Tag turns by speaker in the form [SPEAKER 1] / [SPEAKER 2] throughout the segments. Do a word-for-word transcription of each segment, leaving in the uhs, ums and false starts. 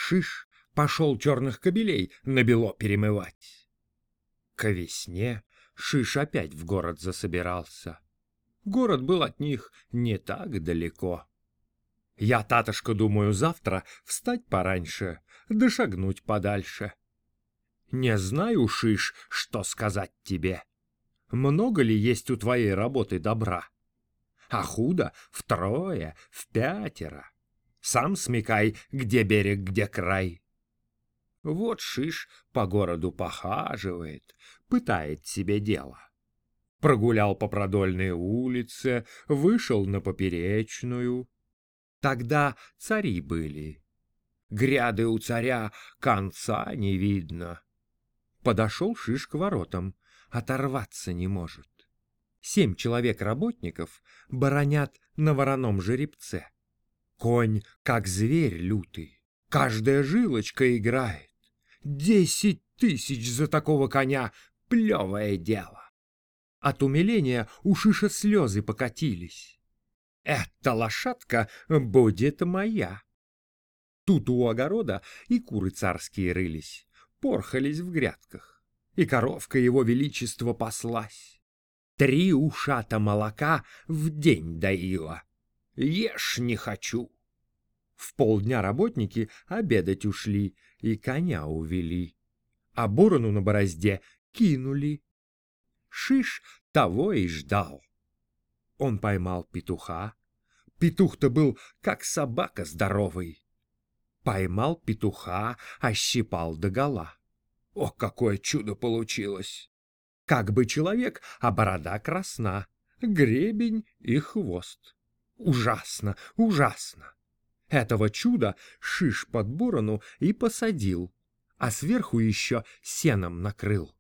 [SPEAKER 1] Шиш пошел черных кобелей на бело перемывать. Ко весне Шиш опять в город засобирался. Город был от них не так далеко. Я, татушка, думаю, завтра встать пораньше, да шагнуть подальше. Не знаю, Шиш, что сказать тебе. Много ли есть у твоей работы добра? А худо втрое, в пятеро. Сам смекай, где берег, где край. Вот Шиш по городу похаживает, пытает себе дело. Прогулял по продольной улице, вышел на поперечную. Тогда цари были. Гряды у царя конца не видно. Подошел Шиш к воротам, оторваться не может. Семь человек работников баронят на вороном жеребце. Конь, как зверь лютый, каждая жилочка играет. Десять тысяч за такого коня — плевое дело. От умиления у Шиша слезы покатились. Эта лошадка будет моя. Тут у огорода и куры царские рылись, порхались в грядках, и коровка его величества паслась. Три ушата молока в день доила. Ешь не хочу. В полдня работники обедать ушли и коня увели, а борону на борозде кинули. Шиш того и ждал. Он поймал петуха. Петух-то был как собака здоровый. Поймал петуха, ощипал догола. О, какое чудо получилось! Как бы человек, а борода красна, гребень и хвост. Ужасно, ужасно! Этого чуда Шиш под борону и посадил, а сверху еще сеном накрыл.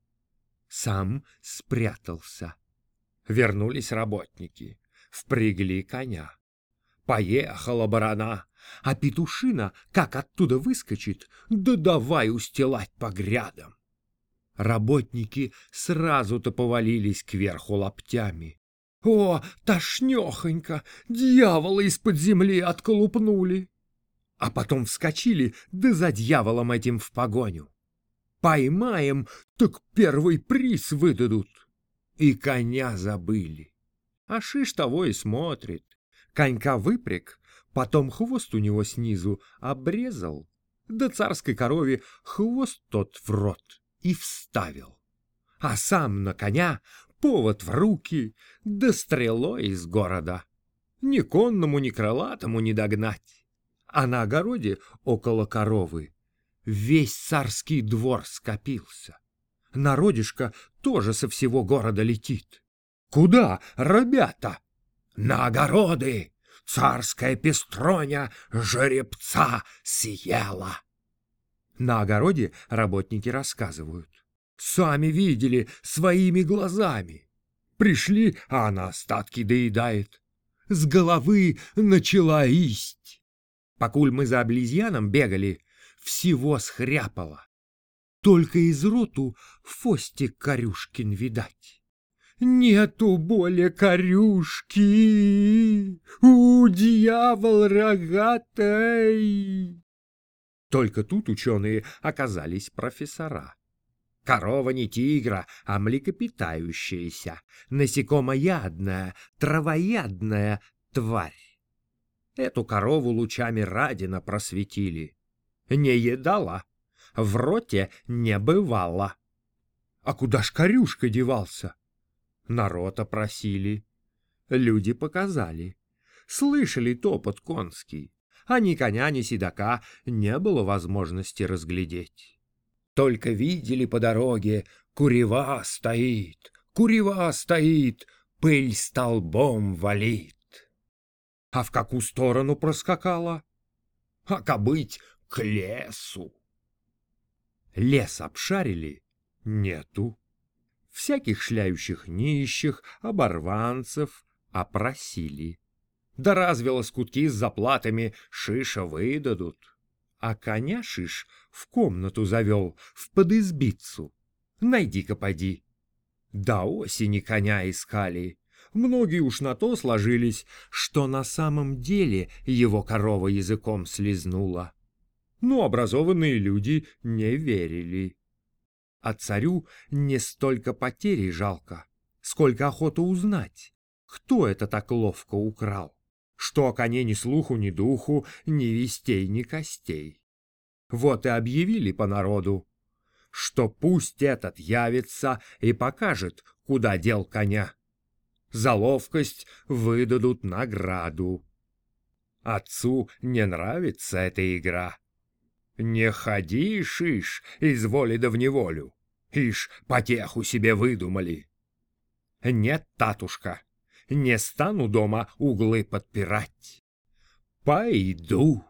[SPEAKER 1] Сам спрятался. Вернулись работники, впрягли коня. Поехала барана, а петушина, как оттуда выскочит, да давай устилать по грядам. Работники сразу-то повалились кверху лаптями. О, тошнёхонько, дьявола из-под земли отколупнули. А потом вскочили, да за дьяволом этим в погоню. Поймаем, так первый приз выдадут. И коня забыли. А Шиш того и смотрит. Конька выпряг, потом хвост у него снизу обрезал, да царской корове хвост тот в рот и вставил. А сам на коня повод в руки, да стрелой из города. Ни конному, ни крылатому не догнать. А на огороде около коровы весь царский двор скопился. Народишко тоже со всего города летит. Куда, ребята? На огороды! Царская пестроня жеребца съела. На огороде работники рассказывают. Сами видели своими глазами. Пришли, а она остатки доедает. С головы начала исть. Покуль мы за обезьяном бегали, всего схряпало. Только из роту Фостик Корюшкин видать. Нету более корюшки, у дьявол рогатый. Только тут ученые оказались профессора. Корова не тигра, а млекопитающаяся, насекомоядная, травоядная тварь. Эту корову лучами Радина просветили. Не едала, в роте не бывало. А куда ж корюшка девался? Народ опросили. Люди показали. Слышали топот конский, а ни коня, ни седока не было возможности разглядеть. Только видели по дороге, курева стоит, курева стоит, пыль столбом валит. А в какую сторону проскакала? А кобыть к лесу. Лес обшарили? Нету. Всяких шляющих нищих, оборванцев опросили. Да разве лоскутки с заплатами Шиша выдадут? А коня Шиш в комнату завел, в подизбицу. Найди-ка поди. До осени коня искали. Многие уж на то сложились, что на самом деле его корова языком слезнула. но образованные люди не верили. А царю не столько потери жалко, сколько охота узнать, кто это так ловко украл, что о коне ни слуху, ни духу, ни вестей, ни костей. Вот и объявили по народу, что пусть этот явится и покажет, куда дел коня. За ловкость выдадут награду. Отцу не нравится эта игра. Не ходи, шиш, из воли да в неволю. Ишь, потеху себе выдумали. Нет, татушка, не стану дома углы подпирать. Пойду.